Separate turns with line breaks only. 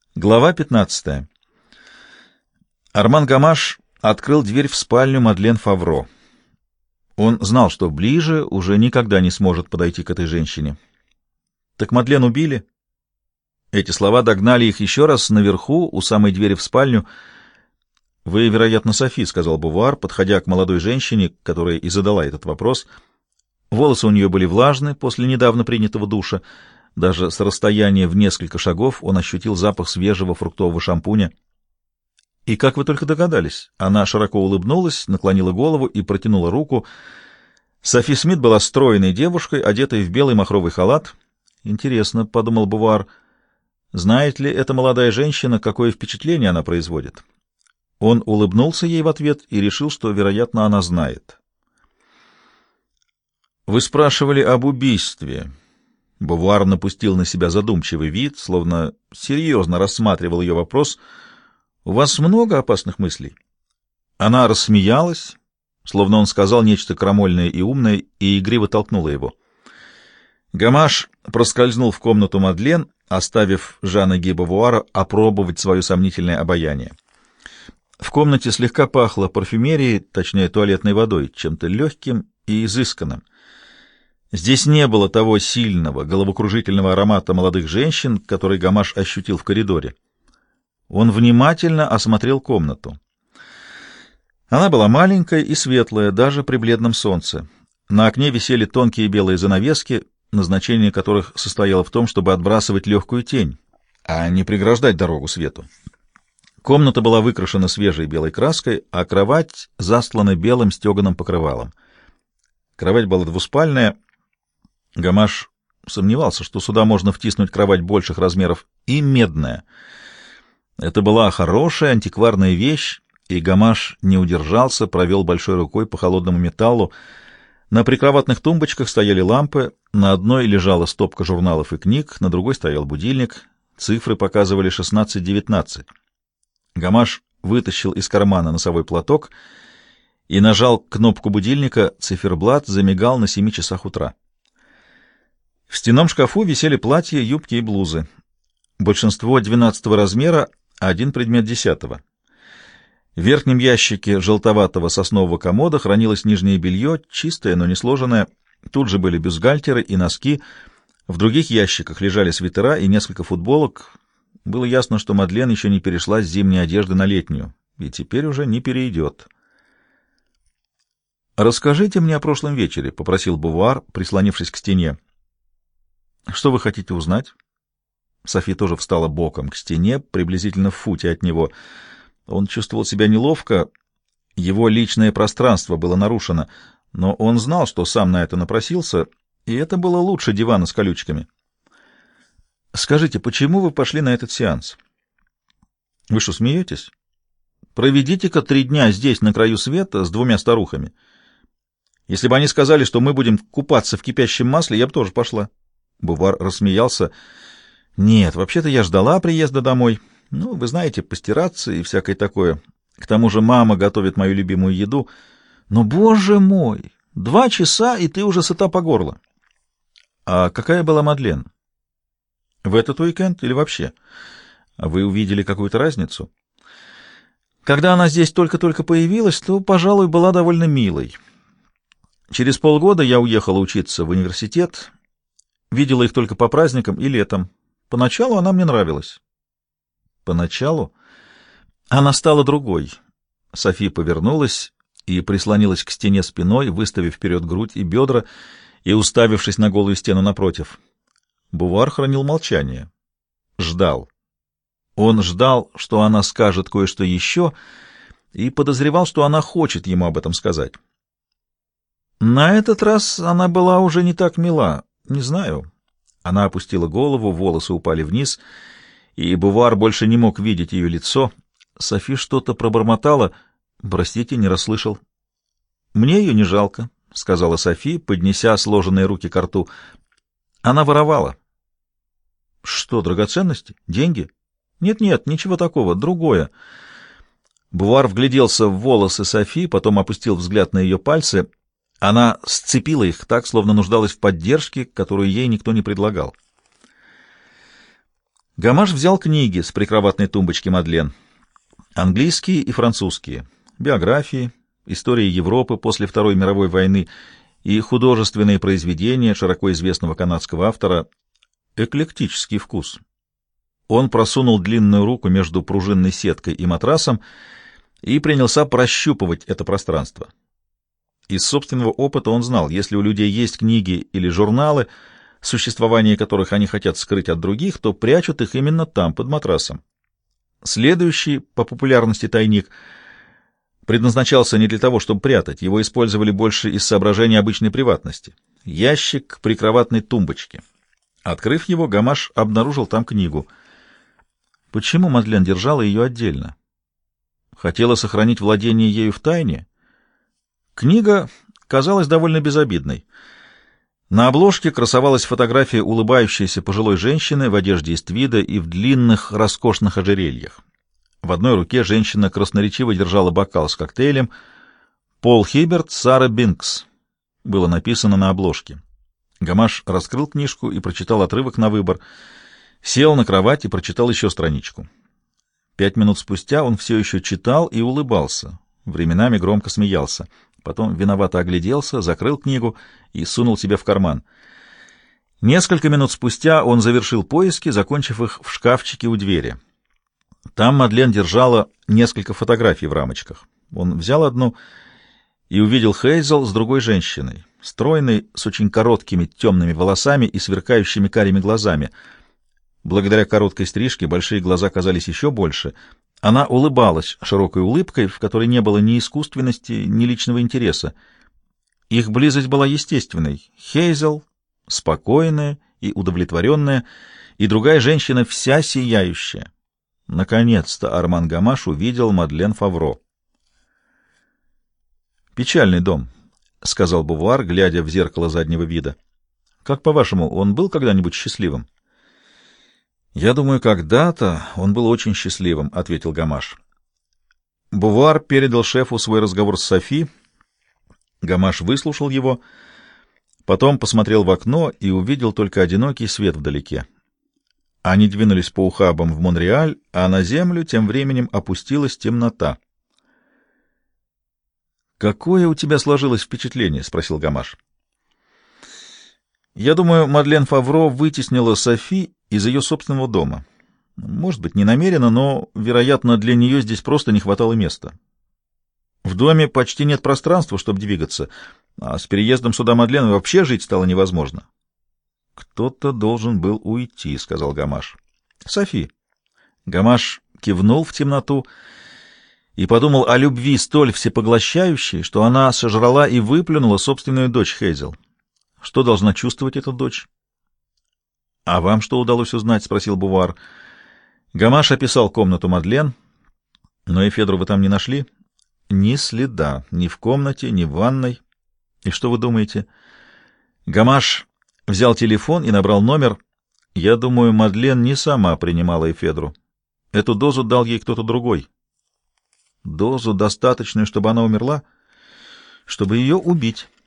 Глава 15. Арман Гамаш открыл дверь в спальню Мадлен Фавро. Он знал, что ближе уже никогда не сможет подойти к этой женщине. «Так Мадлен убили?» Эти слова догнали их еще раз наверху, у самой двери в спальню. «Вы, вероятно, Софи», — сказал Бувуар, подходя к молодой женщине, которая и задала этот вопрос. Волосы у нее были влажны после недавно принятого душа. Даже с расстояния в несколько шагов он ощутил запах свежего фруктового шампуня. «И как вы только догадались?» Она широко улыбнулась, наклонила голову и протянула руку. Софи Смит была стройной девушкой, одетой в белый махровый халат. «Интересно», — подумал Бувуар, — «знает ли эта молодая женщина, какое впечатление она производит?» Он улыбнулся ей в ответ и решил, что, вероятно, она знает. «Вы спрашивали об убийстве». Бувуар напустил на себя задумчивый вид, словно серьезно рассматривал ее вопрос. «У вас много опасных мыслей?» Она рассмеялась, словно он сказал нечто крамольное и умное, и игриво толкнула его. Гамаш проскользнул в комнату Мадлен, оставив Жана Ги Бувуара опробовать свое сомнительное обаяние. В комнате слегка пахло парфюмерией, точнее туалетной водой, чем-то легким и изысканным. Здесь не было того сильного, головокружительного аромата молодых женщин, который Гамаш ощутил в коридоре. Он внимательно осмотрел комнату. Она была маленькая и светлая, даже при бледном солнце. На окне висели тонкие белые занавески, назначение которых состояло в том, чтобы отбрасывать легкую тень, а не преграждать дорогу свету. Комната была выкрашена свежей белой краской, а кровать застлана белым стеганым покрывалом. Кровать была двуспальная. Гамаш сомневался, что сюда можно втиснуть кровать больших размеров, и медная. Это была хорошая антикварная вещь, и Гамаш не удержался, провел большой рукой по холодному металлу. На прикроватных тумбочках стояли лампы, на одной лежала стопка журналов и книг, на другой стоял будильник. Цифры показывали 16:19. Гамаш вытащил из кармана носовой платок и нажал кнопку будильника, циферблат замигал на 7 часах утра. В стенном шкафу висели платья, юбки и блузы. Большинство 12-го размера, один предмет 10-го. В верхнем ящике желтоватого соснового комода хранилось нижнее белье, чистое, но не сложенное. Тут же были бюстгальтеры и носки. В других ящиках лежали свитера и несколько футболок. Было ясно, что Мадлен еще не перешла с зимней одежды на летнюю, и теперь уже не перейдет. «Расскажите мне о прошлом вечере», — попросил Бувуар, прислонившись к стене. «Что вы хотите узнать?» Софи тоже встала боком к стене, приблизительно в футе от него. Он чувствовал себя неловко, его личное пространство было нарушено, но он знал, что сам на это напросился, и это было лучше дивана с колючками. «Скажите, почему вы пошли на этот сеанс?» «Вы что, смеетесь? Проведите-ка 3 дня здесь, на краю света, с 2 старухами. Если бы они сказали, что мы будем купаться в кипящем масле, я бы тоже пошла». Бувуар рассмеялся. «Нет, вообще-то я ждала приезда домой. Ну, вы знаете, постираться и всякое такое. К тому же мама готовит мою любимую еду. Но, боже мой, 2 часа, и ты уже сыта по горло». «А какая была Мадлен? В этот уикенд или вообще? А вы увидели какую-то разницу?» «Когда она здесь только-только появилась, то, пожалуй, была довольно милой. Через полгода я уехала учиться в университет». Видела их только по праздникам и летом. Поначалу она мне нравилась. Поначалу она стала другой. Софи повернулась и прислонилась к стене спиной, выставив вперед грудь и бедра и уставившись на голую стену напротив. Бувуар хранил молчание. Ждал. Он ждал, что она скажет кое-что еще, и подозревал, что она хочет ему об этом сказать. На этот раз она была уже не так мила. «Не знаю». Она опустила голову, волосы упали вниз, и Бувуар больше не мог видеть ее лицо. Софи что-то пробормотала. «Простите, не расслышал». «Мне ее не жалко», — сказала Софи, поднеся сложенные руки ко рту. «Она воровала». «Что, драгоценности? Деньги?» «Нет-нет, ничего такого, другое». Бувуар вгляделся в волосы Софи, потом опустил взгляд на ее пальцы. Она сцепила их так, словно нуждалась в поддержке, которую ей никто не предлагал. Гамаш взял книги с прикроватной тумбочки Мадлен. Английские и французские. Биографии, истории Европы после Второй мировой войны и художественные произведения широко известного канадского автора. Эклектический вкус. Он просунул длинную руку между пружинной сеткой и матрасом и принялся прощупывать это пространство. Из собственного опыта он знал, если у людей есть книги или журналы, существование которых они хотят скрыть от других, то прячут их именно там, под матрасом. Следующий по популярности тайник предназначался не для того, чтобы прятать, его использовали больше из соображений обычной приватности. Ящик прикроватной тумбочки. Открыв его, Гамаш обнаружил там книгу. Почему Мадлен держала ее отдельно? Хотела сохранить владение ею в тайне? Книга казалась довольно безобидной. На обложке красовалась фотография улыбающейся пожилой женщины в одежде из твида и в длинных роскошных ожерельях. В одной руке женщина красноречиво держала бокал с коктейлем. «Пол Хиберт, Сара Бинкс» было написано на обложке. Гамаш раскрыл книжку и прочитал отрывок на выбор, сел на кровать и прочитал еще страничку. 5 минут спустя он все еще читал и улыбался, временами громко смеялся. Потом виновато огляделся, закрыл книгу и сунул себе в карман. Несколько минут спустя он завершил поиски, закончив их в шкафчике у двери. Там Мадлен держала несколько фотографий в рамочках. Он взял одну и увидел Хейзел с другой женщиной, стройной, с очень короткими темными волосами и сверкающими карими глазами. Благодаря короткой стрижке большие глаза казались еще больше. Она улыбалась широкой улыбкой, в которой не было ни искусственности, ни личного интереса. Их близость была естественной. Хейзел спокойная и удовлетворенная, и другая женщина вся сияющая. Наконец-то Арман Гамаш увидел Мадлен Фавро. «Печальный дом», — сказал Бувуар, глядя в зеркало заднего вида. «Как, по-вашему, он был когда-нибудь счастливым?» «Я думаю, когда-то он был очень счастливым», — ответил Гамаш. Бувуар передал шефу свой разговор с Софи. Гамаш выслушал его, потом посмотрел в окно и увидел только одинокий свет вдалеке. Они двинулись по ухабам в Монреаль, а на землю тем временем опустилась темнота. «Какое у тебя сложилось впечатление?» — спросил Гамаш. «Я думаю, Мадлен Фавро вытеснила Софи из ее собственного дома. Может быть, не намеренно, но, вероятно, для нее здесь просто не хватало места. В доме почти нет пространства, чтобы двигаться, а с переездом сюда Мадлен вообще жить стало невозможно». «Кто-то должен был уйти», — сказал Гамаш. «Софи». Гамаш кивнул в темноту и подумал о любви столь всепоглощающей, что она сожрала и выплюнула собственную дочь Хейзел. Что должна чувствовать эта дочь? — А вам что удалось узнать? — спросил Бувуар. Гамаш описал комнату Мадлен. — Но Эфедру вы там не нашли? — Ни следа, ни в комнате, ни в ванной. — И что вы думаете? Гамаш взял телефон и набрал номер. — Я думаю, Мадлен не сама принимала Эфедру. Эту дозу дал ей кто-то другой. — Дозу, достаточную, чтобы она умерла? — Чтобы ее убить.